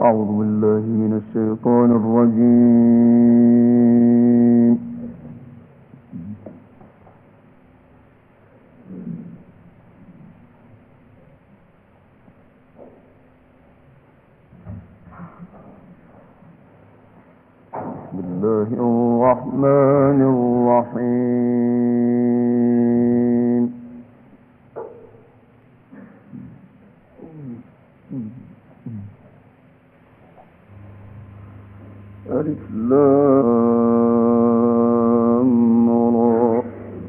أعوذ بالله من الشيطان الرجيم. بسم الله الرحمن الرحيم. ألف لام را.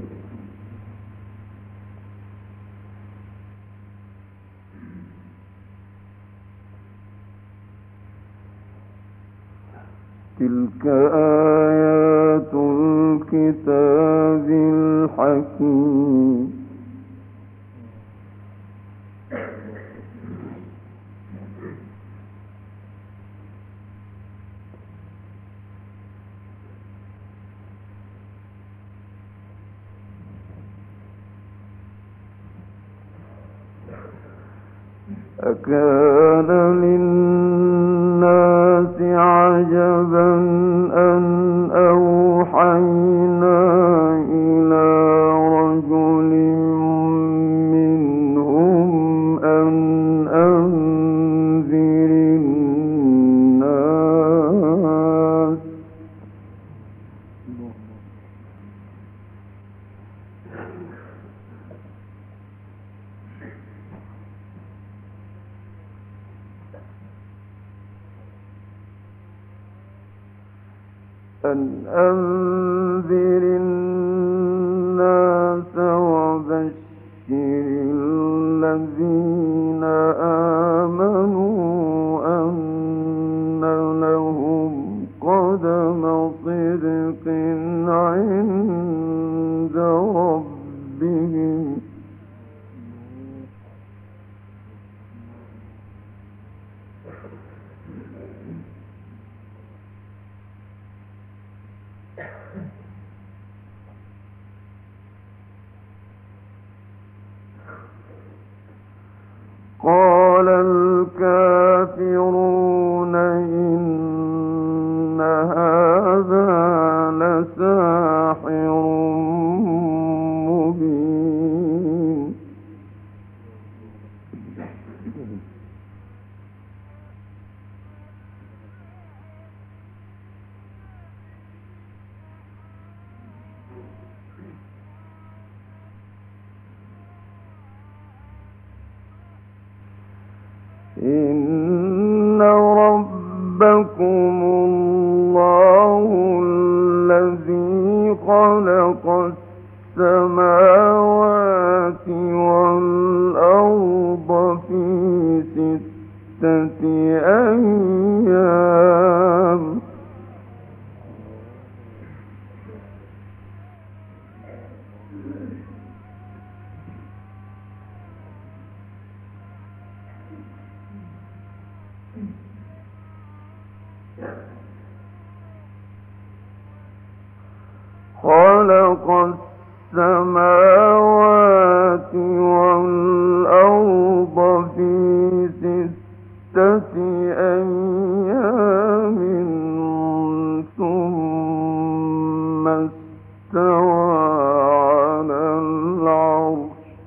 تلك آيات الكتاب الحكيم. أكان للناس عجبا أن أوحينا إلى رجل منهم أن أنذر الناس وبشر الذين آمنوا أن لهم قدم صدق عند ربهم. قال الكافرون إن هذا لساحر مبين. إن ربكم الله الذي خلق السماوات والأرض في 6 أيام خلق السماوات والأرض في 6 أيام ثم استوى على العرش.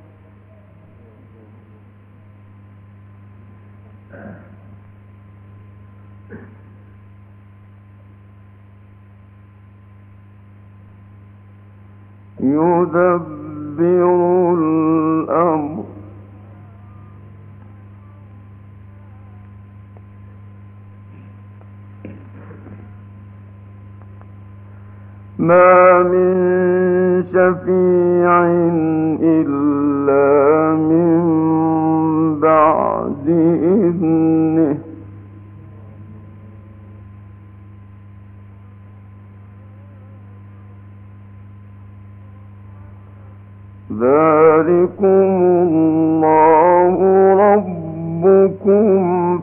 يدبر الأمر ما من شفيع إلا من بعد إذنه ذلكم الله ربكم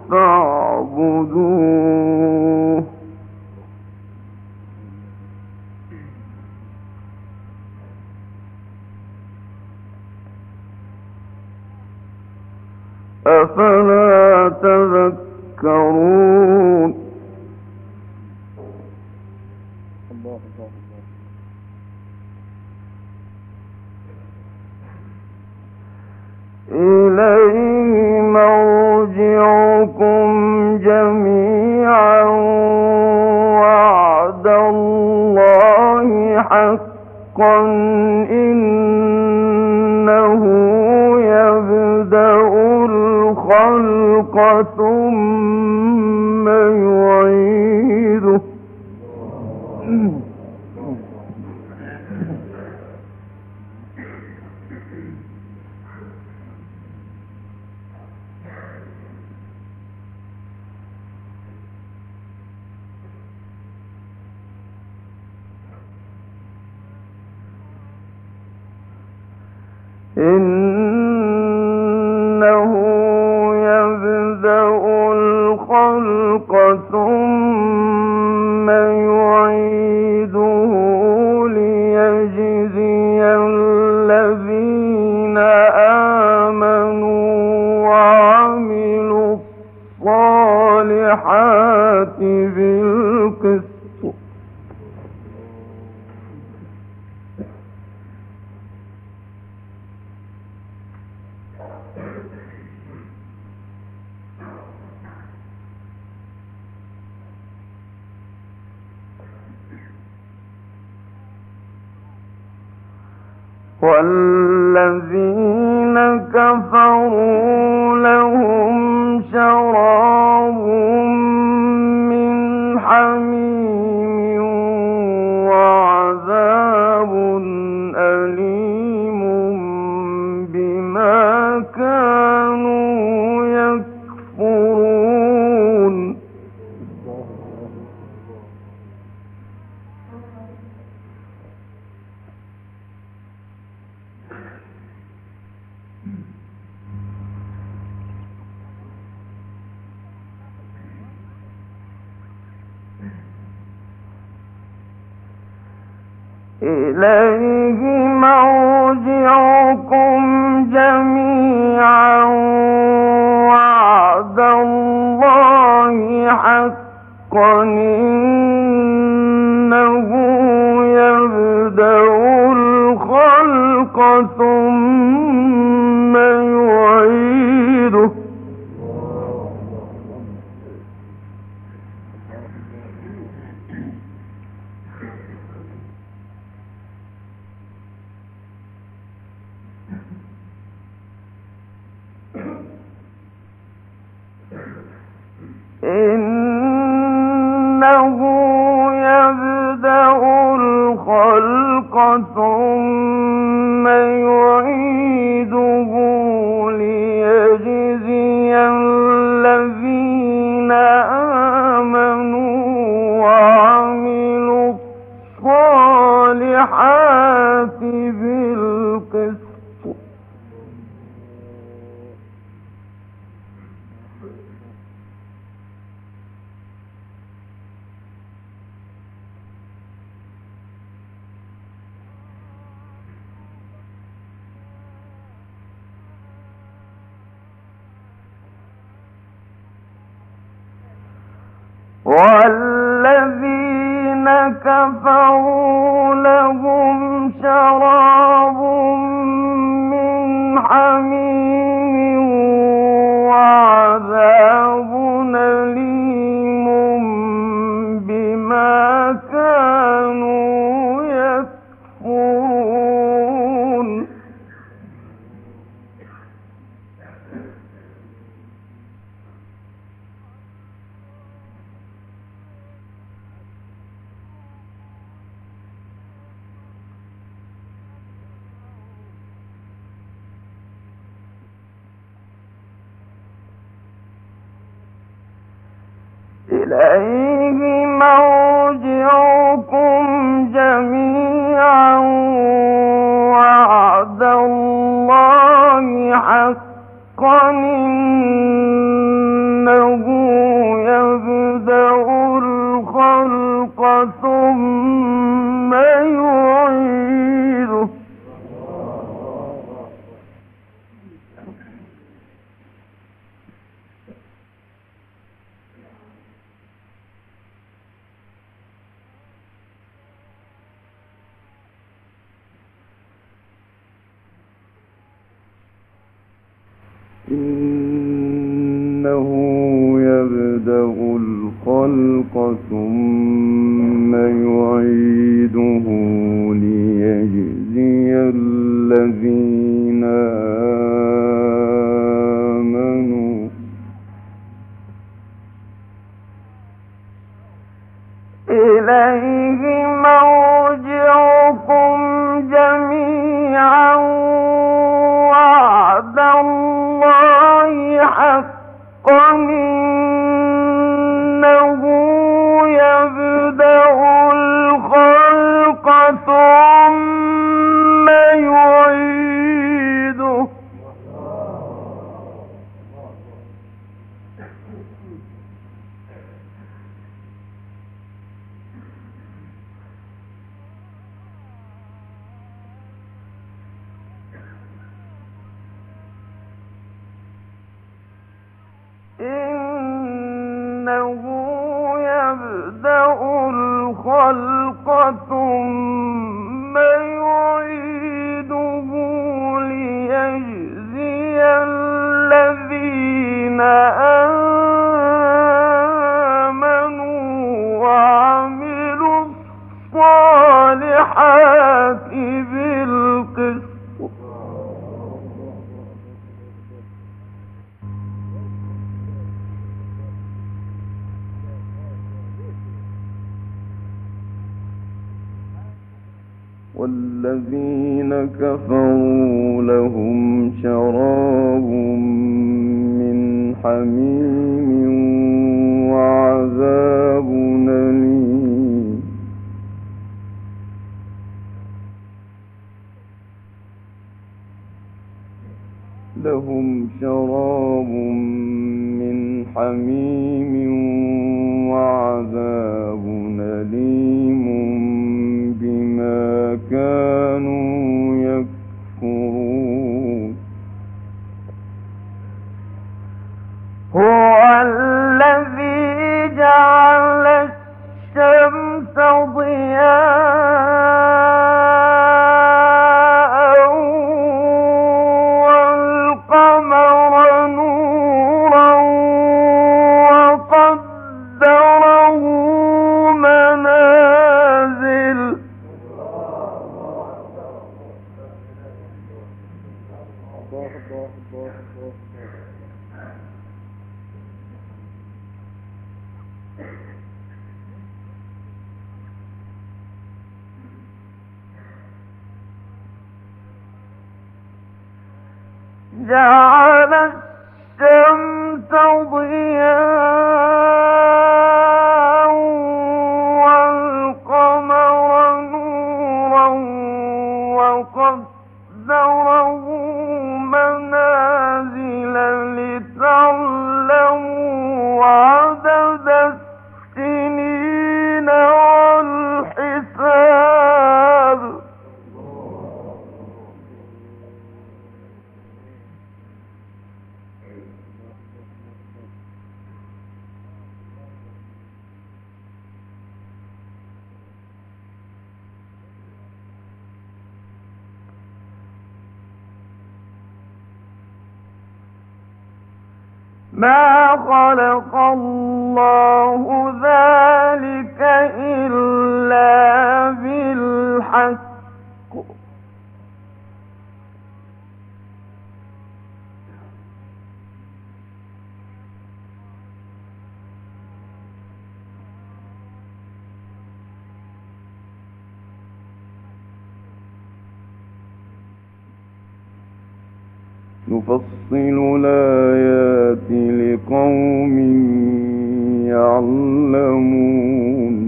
فاعبدوه أفلا تذكرون. حقا إنه يبدأ الخلق ثم يعيده إنه يبدأ الخلق ثم يعيده ليجزي الذين آمنوا وعملوا الصالحات بالقسط والذين كفروا لهم شراب من حميم وعذاب أليم بما كانوا يكفرون إليه مرجعكم جميعا وعد الله حقا إنه يبدأ الخلق ثم يعيده إنه يبدأ الخلق ثم يعيده ليجزي الذين آمنوا وعملوا الصالحات بالقسط والذين كفروا لهم شراب من حميم وعذاب أليم بما كانوا يكفرون إليه مرجعكم جميعا وعد الله حقا إنه يبدأ الخلق ثم يعيده إنه يبدأ الخلق ثم يعيده إليه مرجعكم جميعا وعد الله حقا إنه يبدأ الخلق ثم يعيده إنه يبدأ الخلق ثم يعيده ليجزي الذين آمنوا وعملوا الصالحات بالقسط والذين كفروا لهم شراب من حميم وعذاب أليم لهم شراب من حميم وعذاب أليم بما كانوا يكفرون هو الذي جعل الشمس ضياء والقمر نورا وقدره منازل جعل الشمس ضياء والقمر نورا وقدره منازل لتعلموا عدد السنين والحساب ما خلق الله ذلك إلا بالحق نفصل الآيات لقوم يعلمون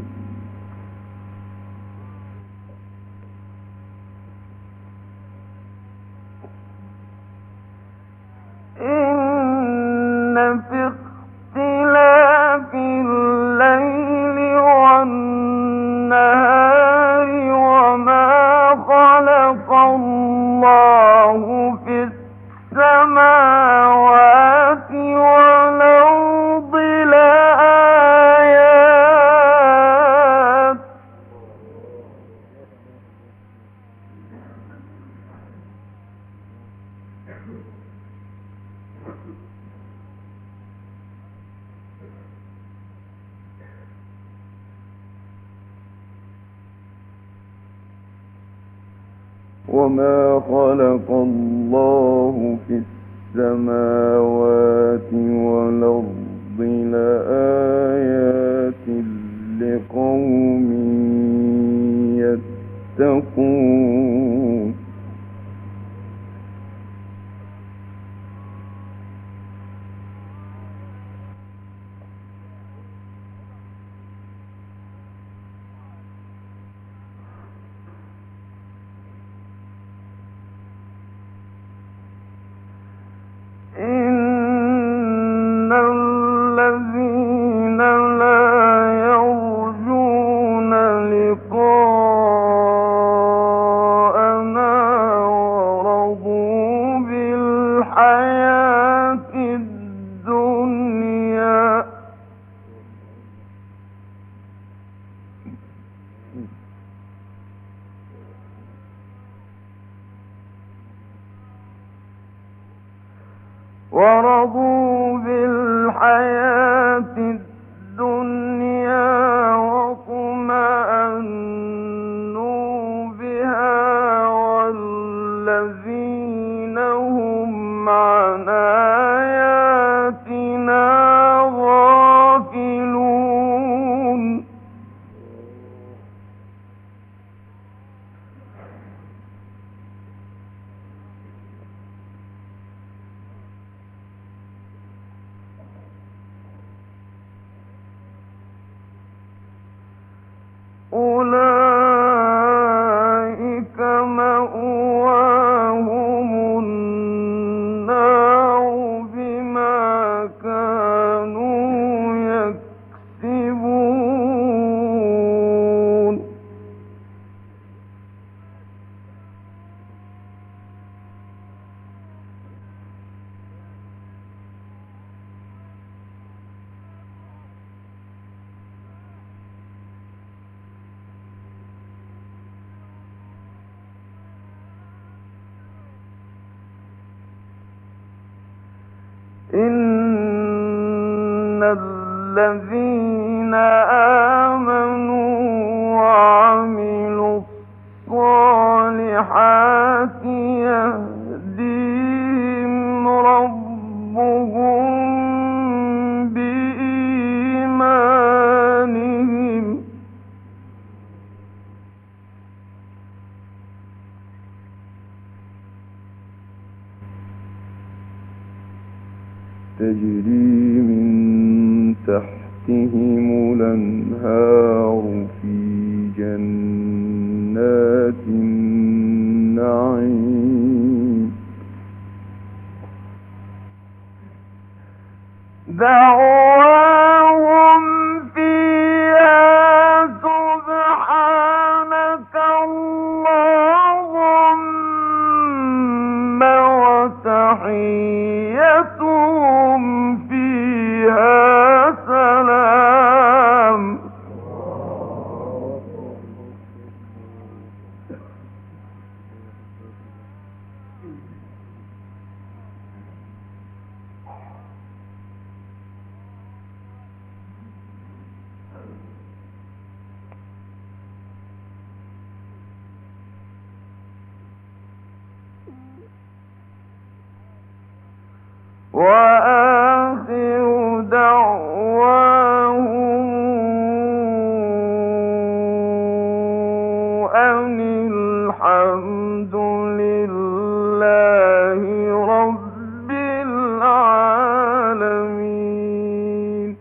إن في اختلاف الليل والنهار وما خلق الله في السماوات والأرض لآيات وما خلق الله في السماوات والأرض لآيات لقوم رضوا بالحياة الدنيا واطمأنوا بها والذين هم عن آياتنا غافلون أولئك مأواهم النار بما كانوا يكسبون إن الذين آمنوا وعملوا الصالحات يهديهم ربهم بإيمانهم تجري من تحتهم الأنهار في جنات النعيم دعواهم فيها سبحانك اللهم وتحيتهم فيها سلام وآخر دعواهم أن الحمد لله رب العالمين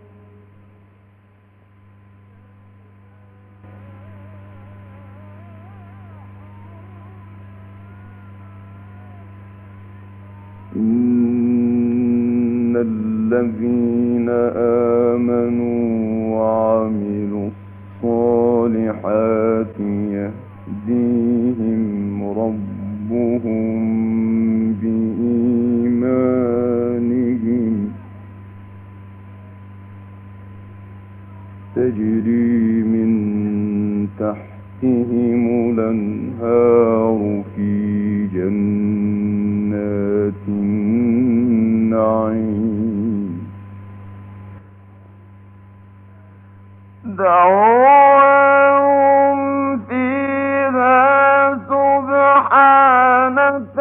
إن الذين آمنوا وعملوا الصالحات يهديهم ربهم بإيمانهم تجري من تحتهم الأنهار في جنات النعيم دعواهم فيها سبحانك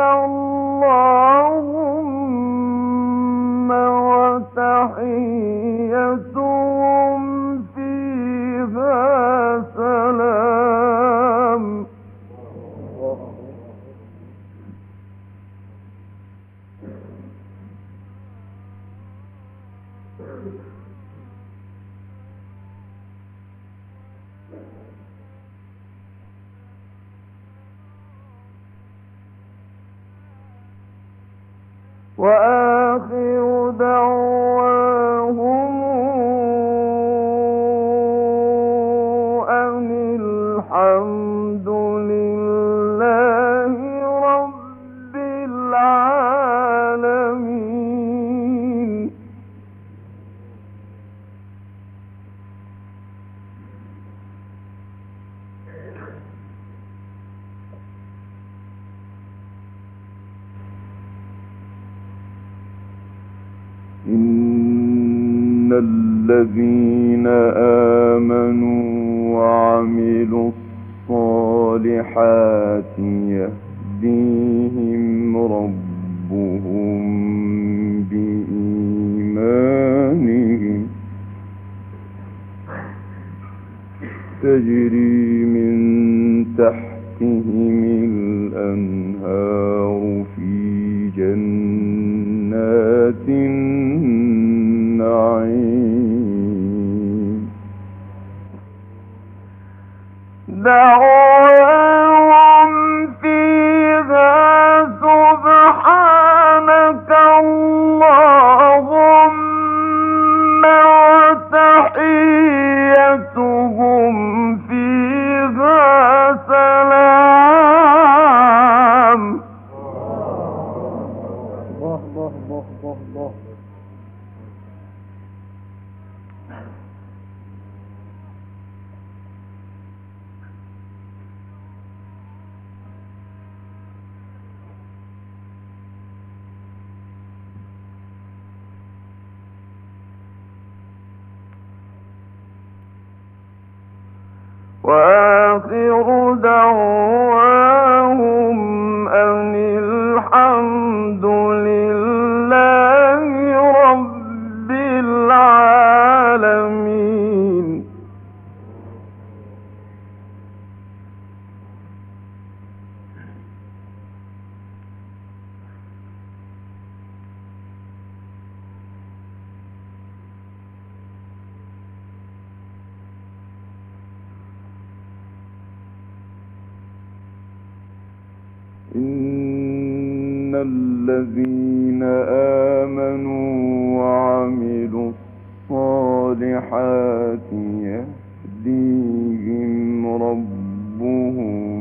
اللهم وتحيتهم فيها سلام وآخر دعواهم أن الحمد لله رب العالمين الذين آمنوا وعملوا الصالحات يهديهم ربهم بإيمانهم تجري من تحتهم الأنهار في جنات النعيم دعواهم فيها سبحانك اللهم وتحيتهم فيها سلام. الله الله الله الله الله. وآخر دعواهم أن الحمد لله رب العالمين. إن الذين آمنوا وعملوا الصالحات يهديهم ربهم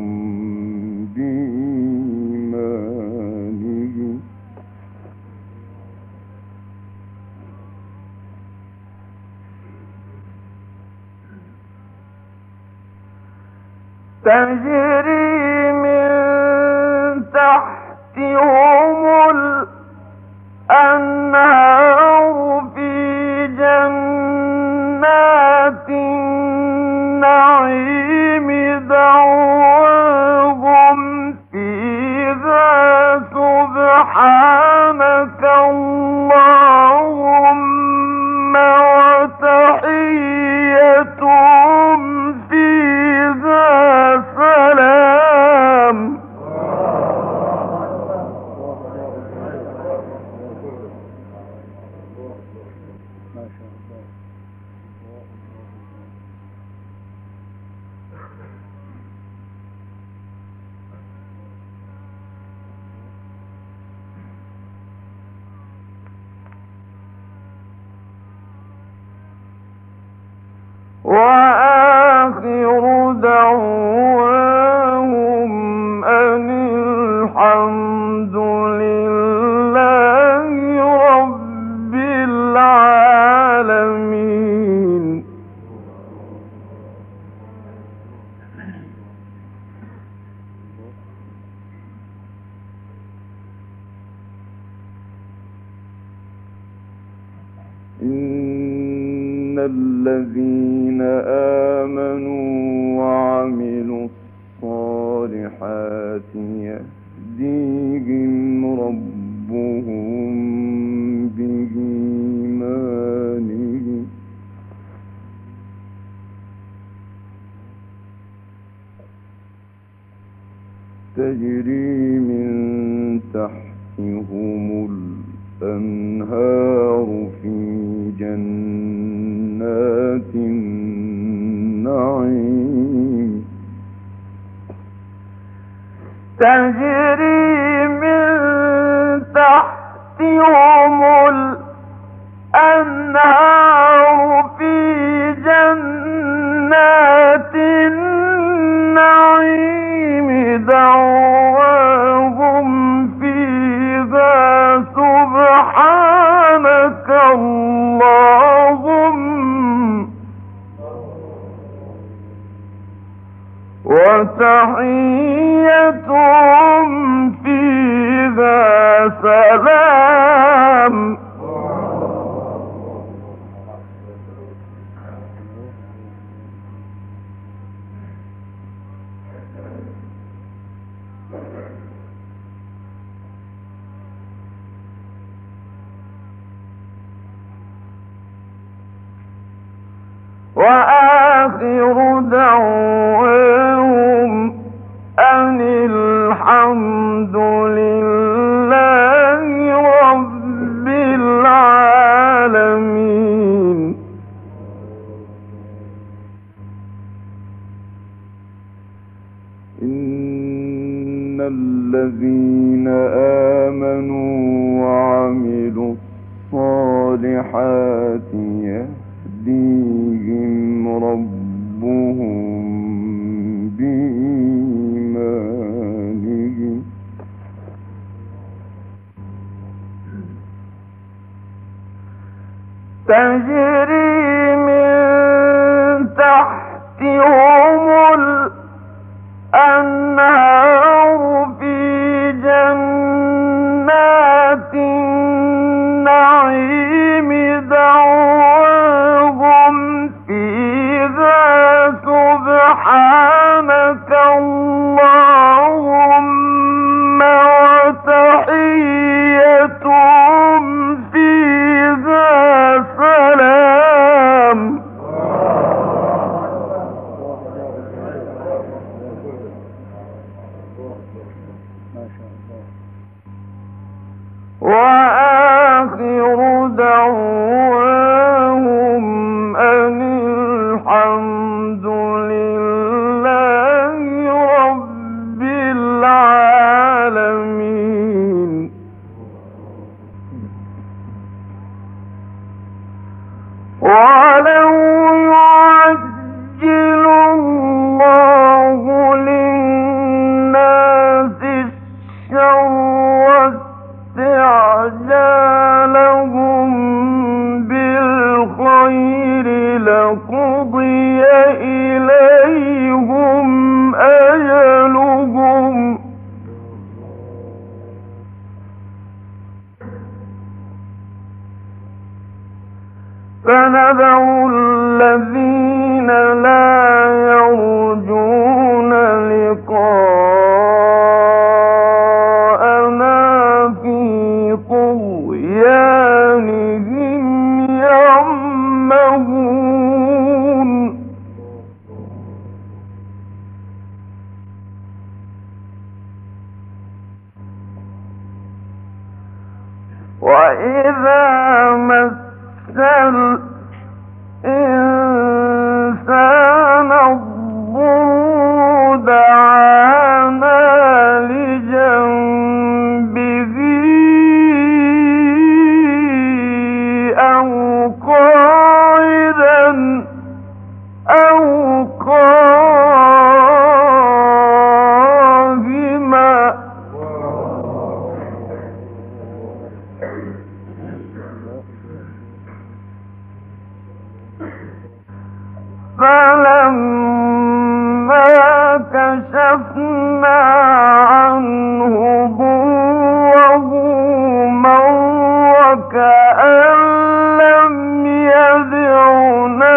بإيمانهم تجري من تحتهم الأنهار في جنات النعيم دعواهم فيها سبحانك اللهم وتحيتهم فيها سلام. وآخر دعواهم أن الحمد لله رب العالمين. إن الذين آمنوا وعملوا الصالحات يهديهم ربهم بإيمانهم تجري من تحتهم الأنهار في جنات النعيم تجري من تحتهم الأنهار في جنات النعيم دعواهم فيها سبحانك اللهم وتحيتهم فيها سلام. وآخر دعواهم أن الحمد لله رب العالمين. إن الذين آمنوا وعملوا الصالحات يهديهم ربهم بإيمانهم تجري من تحتهم الأنهار في جنات النعيم دعواهم فيها سبحانك اللهم وتحيتهم فيها سلام. وآخر دعواهم أن الحمد لله رب العالمين. ولو يعجل الله للناس الشر استعجالهم بالخير لقضي إليهم أجلهم فنذر الذين لا يرجون لقاءنا في طغيانهم يعمهون. وإذا مس الإنسان الضر دعانا لجنبه أو قاعدا أو قائما فلما كشفنا عنه ضره مر كأن لم يدعنا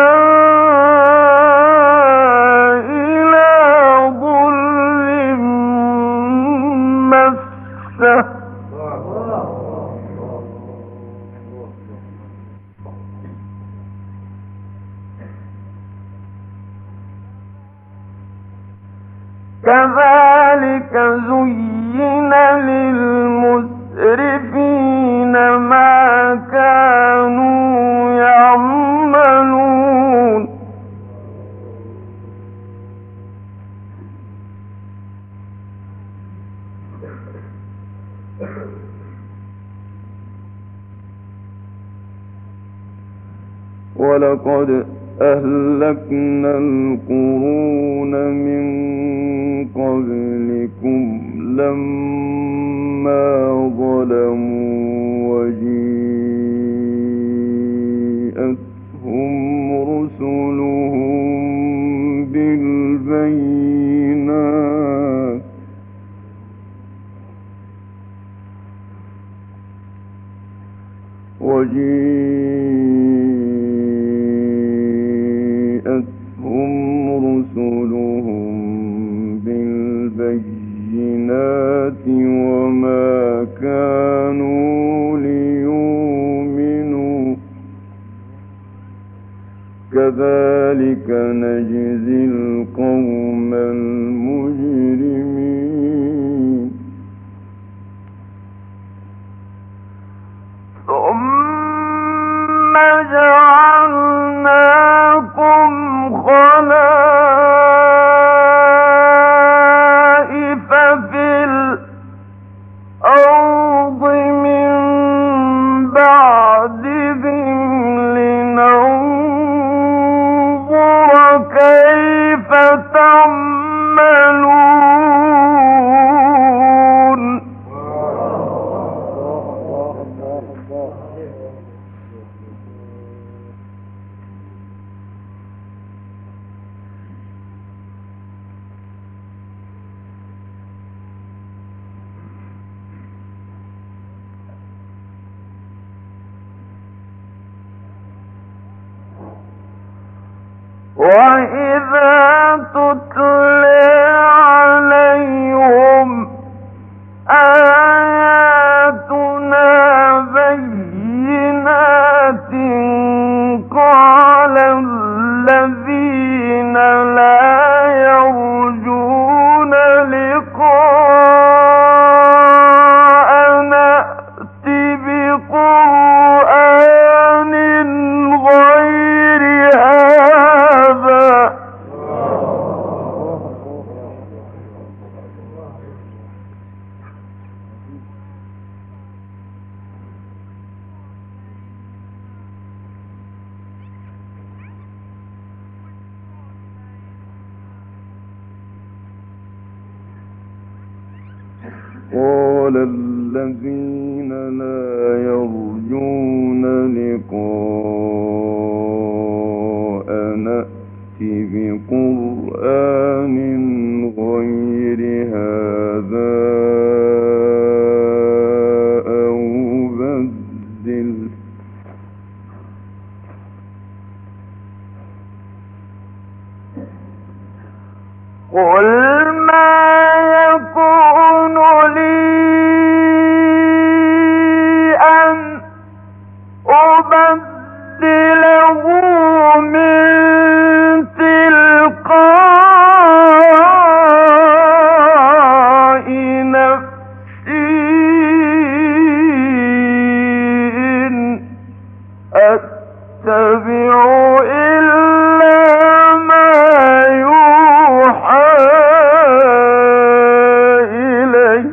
إلى ضر مسه كذلك زين للمسرفين ما كانوا يعملون. ولقد أهلكنا القرون من قبلكم لما ظلموا وجيءتهم رسلهم بالبينات وما كانوا ليؤمنوا كذلك نجزي القوم المجرمين ثم جعلناكم خلائف في الأرض من بعدهم لننظر كيف تعملون وإذا تتلى عليهم آياتنا بينات قال الذين لا يرجون لقاءنا ائت بقرآن غير هذا قال الذين لا يرجون لقاءنا ائت بقرآن غير هذا أو بدل قل ما يكون لي أن أبدله من تلقاء نفسي إن أتبع إلا ما يوحى إلي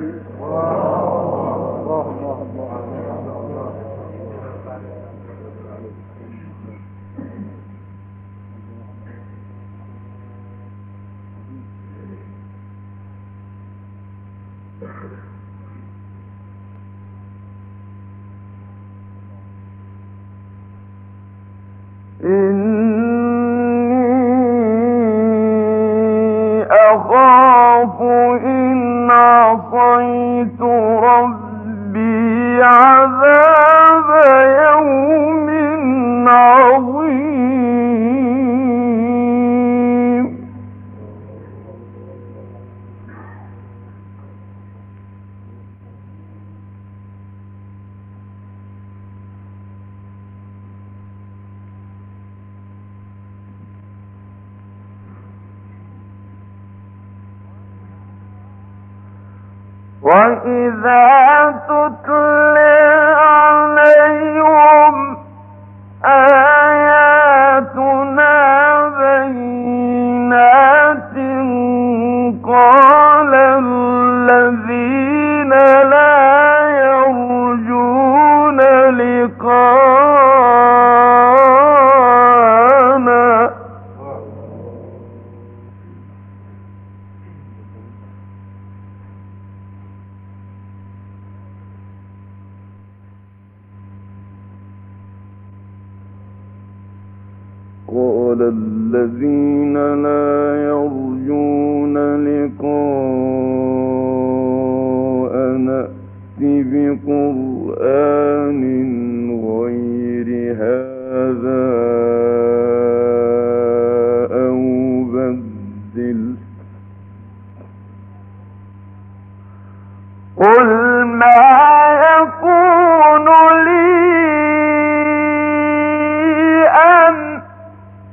إني أخاف إن عصيت ربي عذاب يوم عظيم وإذا تتلى عليهم آياتنا بينات قال الذين لا يرجون لقاءنا قال الذين لا يرجون لقاءنا ائت بقرآن غير هذا أو بدل قل ما يكون لي أن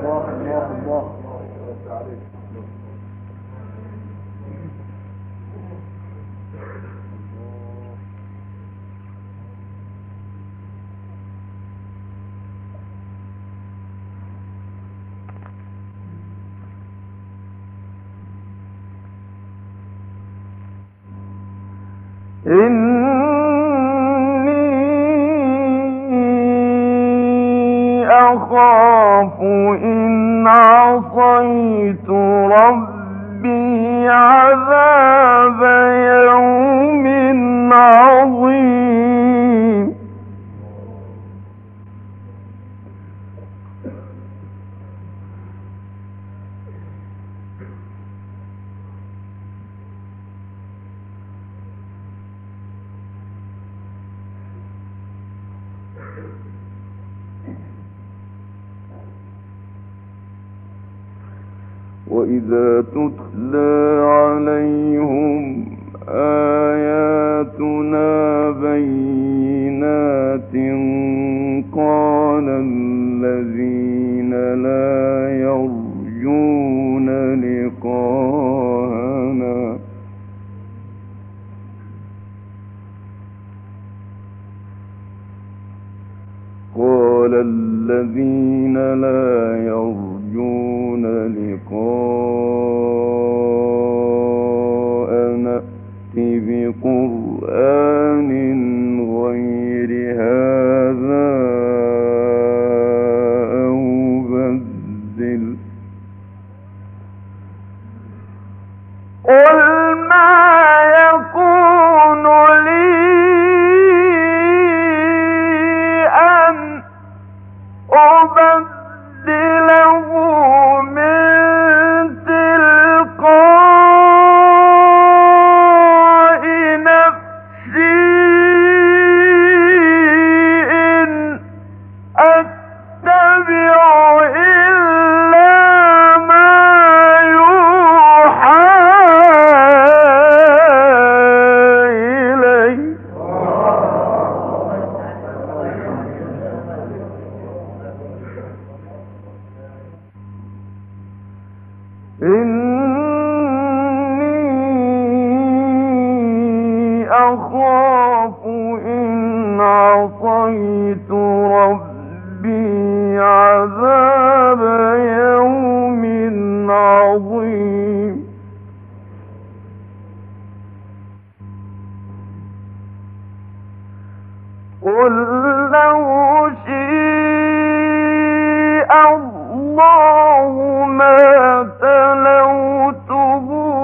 إني أخاف إن عصيت ربي عذاب يوم عظيم. وإذا تتلى عليهم آياتنا بينات قال الذين لا يرجون لقاءنا ائت بقرآن غير هذا أو بدل قل ما يكون لي أن أبدله من تلقاء نفسي إن أتبع إلا ما يوحى إلي إني أخاف إن عصيت ربي عذاب يوم عظيم. قل لو شاء الله ما تلوته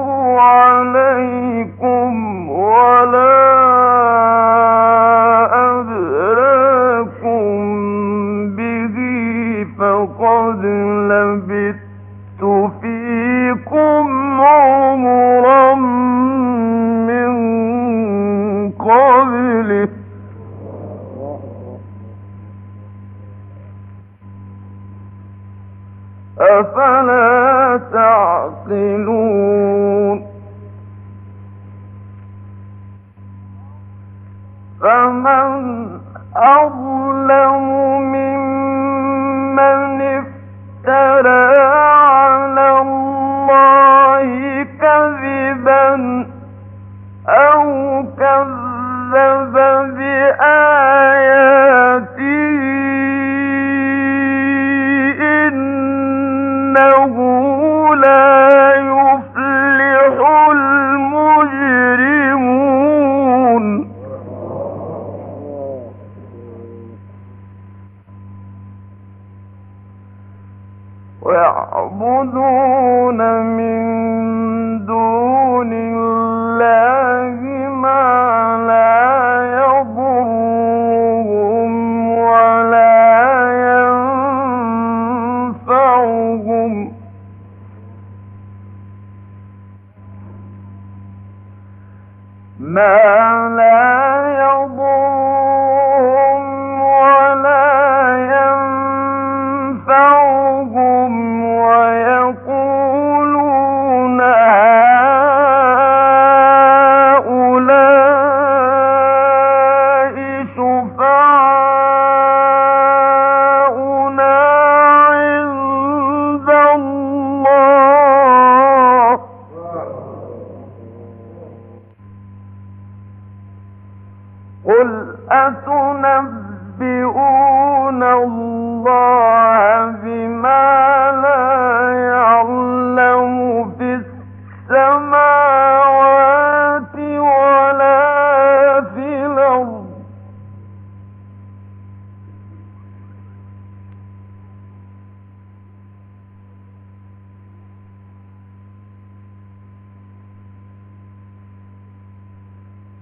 عليكم ولا أدراكم به فقد لبثت فيكم عمرا من قبله أفلا تعقلون. فمن أظلم ممن افترى على الله كذبا أو كذب بآياته إنه لا يفلح المجرمون. ويعبدون من دون الله ما لا يضرهم ولا ينفعهم ويقولون هؤلاء شفعاؤنا عند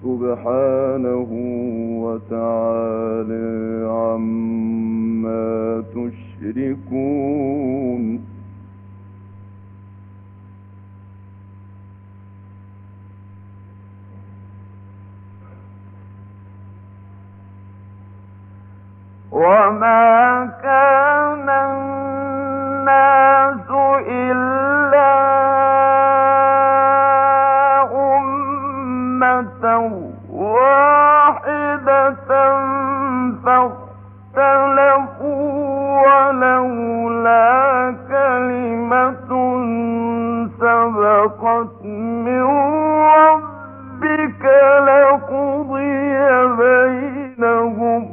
سبحانه وتعالى عما تشركون. وما كان الناس إلا أمة واحدة فاختلفوا ولولا كلمة سبقت من ربك لقضي بينهم.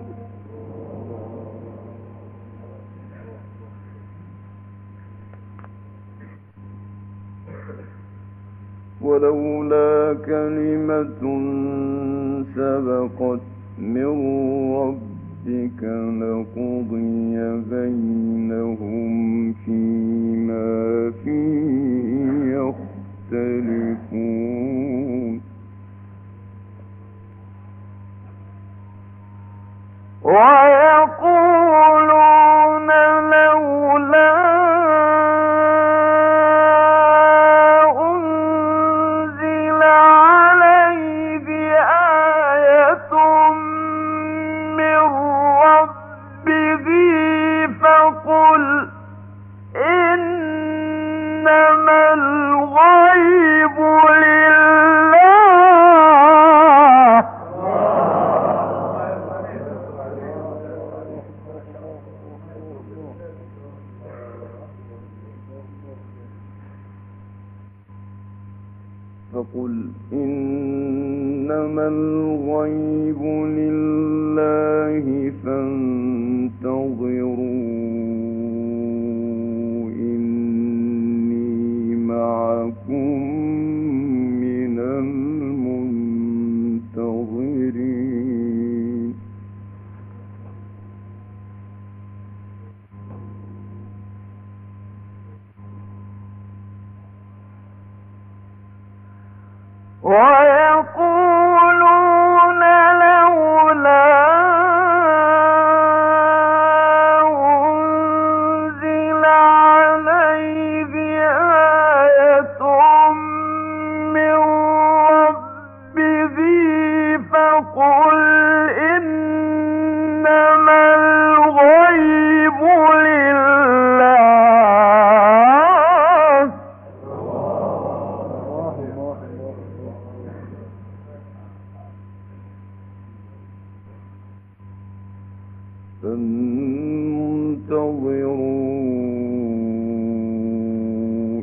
ولولا كلمة سبقت من ربك لقضي بينهم فيما فيه يختلفون. ويقولون لولا أنزل عليه آية من ربه فقل إنما الغيب لله. فقل إنما الغيب لله فانتظروا إني معكم من المنتظرين. ويقولون لولا أنزل عليه آية من ربه فقل إنما الغيب لله. فانتظروا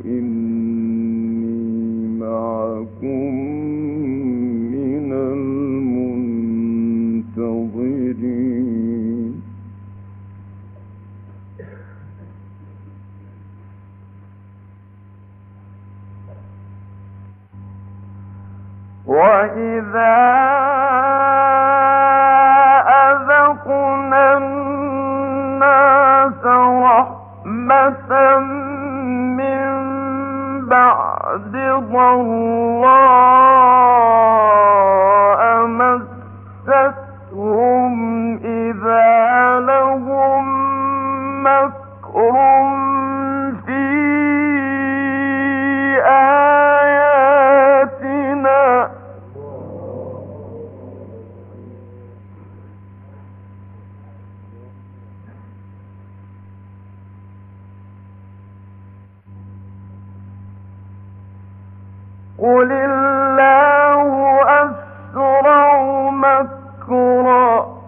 إني معكم من المنتظرين. وإذا أذقنا الناس رحمة من بعد ضراء مستهم إذا لهم مكر في آياتنا. قل الله أسرع مكرا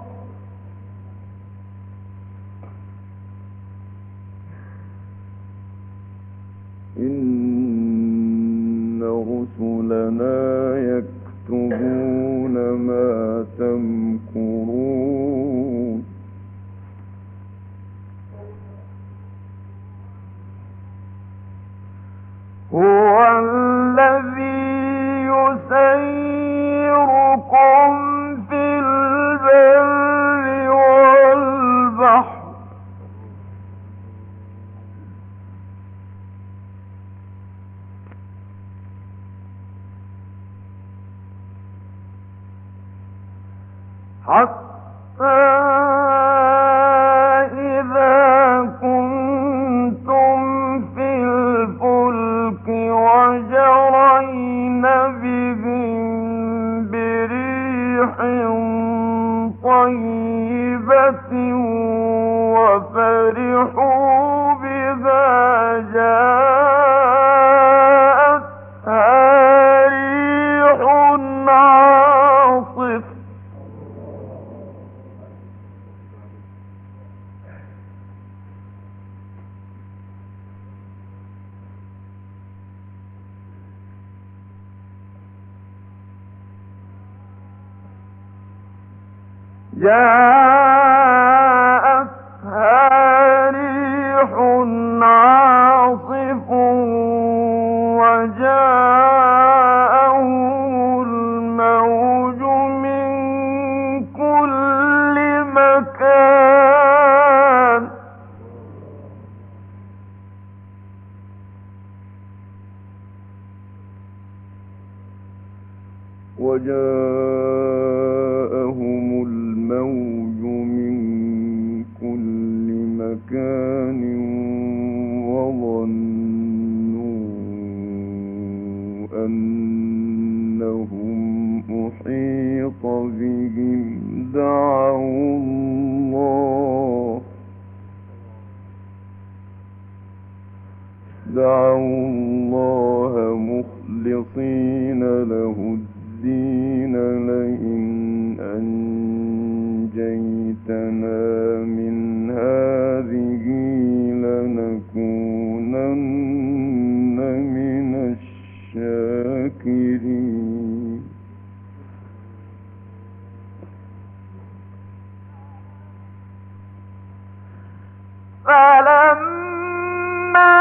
إن رسلنا يكتبون ما تمكرون. هو الذي يسيركم في البر والبحر حتى إذا كنتم في الفلك وجرين بهم بريح طيبة وفرحوا بها جاءتها ريح عاصف وجاءهم الموج من كل مكان وظنوا أنهم أحيط بهم دعوا الله مخلصين له الدين لئن أنجيتنا من هذه لنكونن من الشاكرين فلما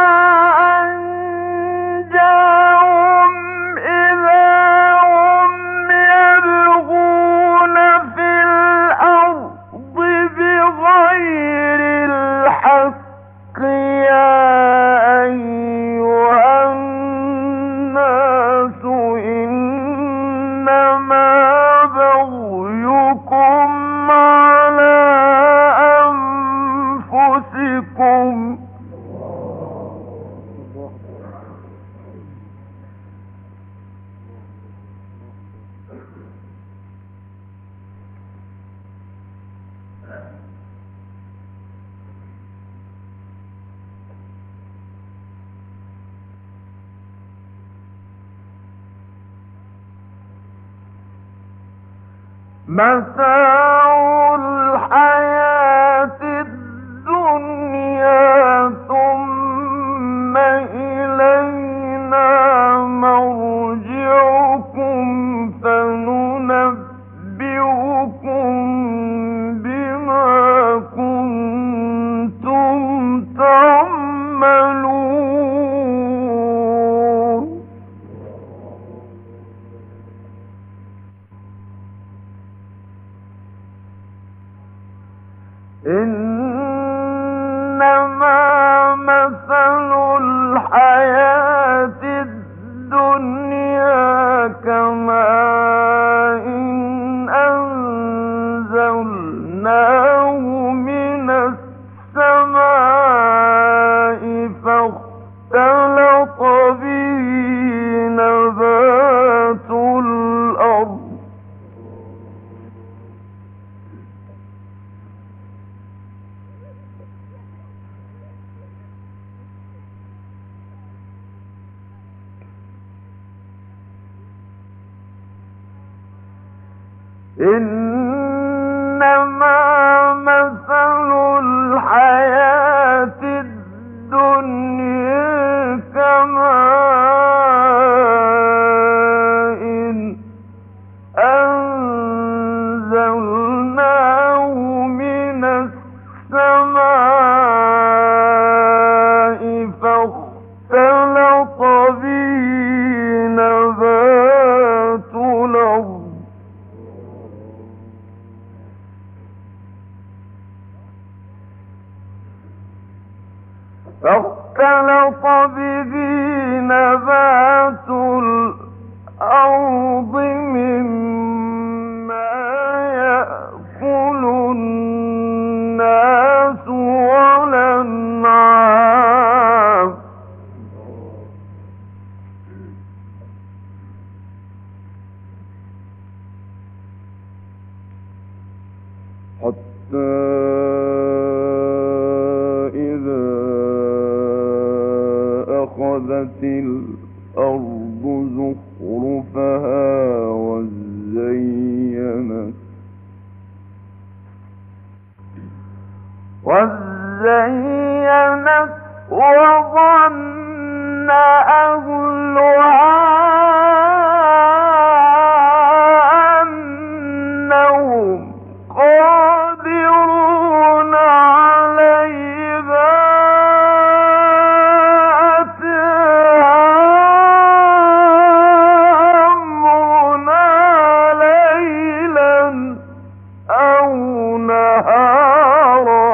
أنجاهم إذا هم يبغون في الأرض بغير الحق يا أيها الناس إنما بغيكم على أنفسكم متاع الحياة الدنيا ثم إلينا مرجعكم فننبئكم بما كنتم تعملون إنما مثل الحياة الدنيا كماء أنزلناه من السماء فاختلط به نبات الأرض إنما مثل الحياة الدنيا كماء أنزلناه من السماء فاختلط به نبات الأرض فاختلط به نبات الأرض مما يأكل واتخذت الأرض زخرفها وزينت وظن أهلها أنهم قادرون عليها أتاها أمرنا ليلا أو نهارا.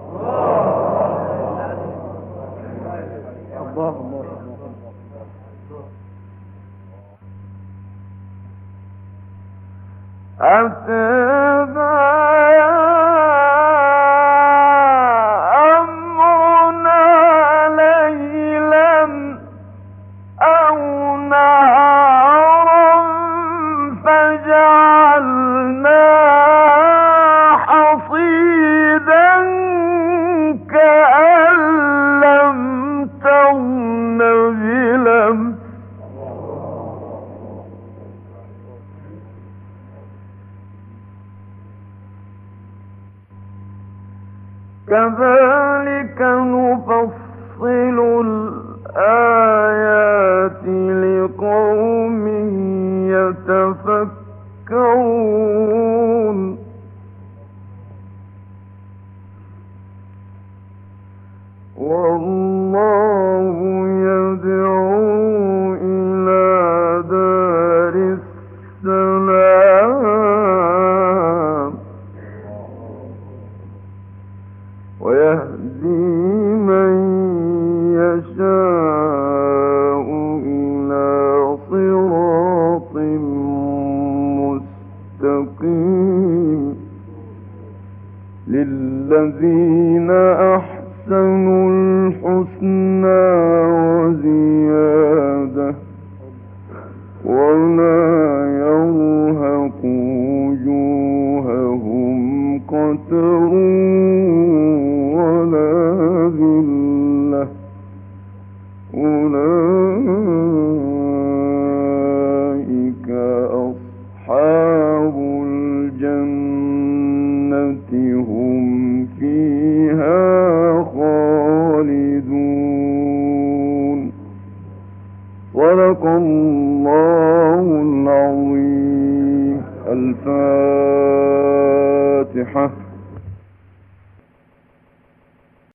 أتاها أمرنا ليلا أو نهارا فجعلناها حصيدا كأن لم تغن بلمس. كذلك نفصل الآيات لقوم يتفكرون. والله يدعو إلى دار السلام ويهدي من يشاء إلى صراط مستقيم. للذين أحسنوا الحسنى وزيادة ولا يرهق وجوههم قتر ولا ذلة أولئك أصحاب الجنة هم فيها خالدون. صدق الله العظيم. الفاتحة.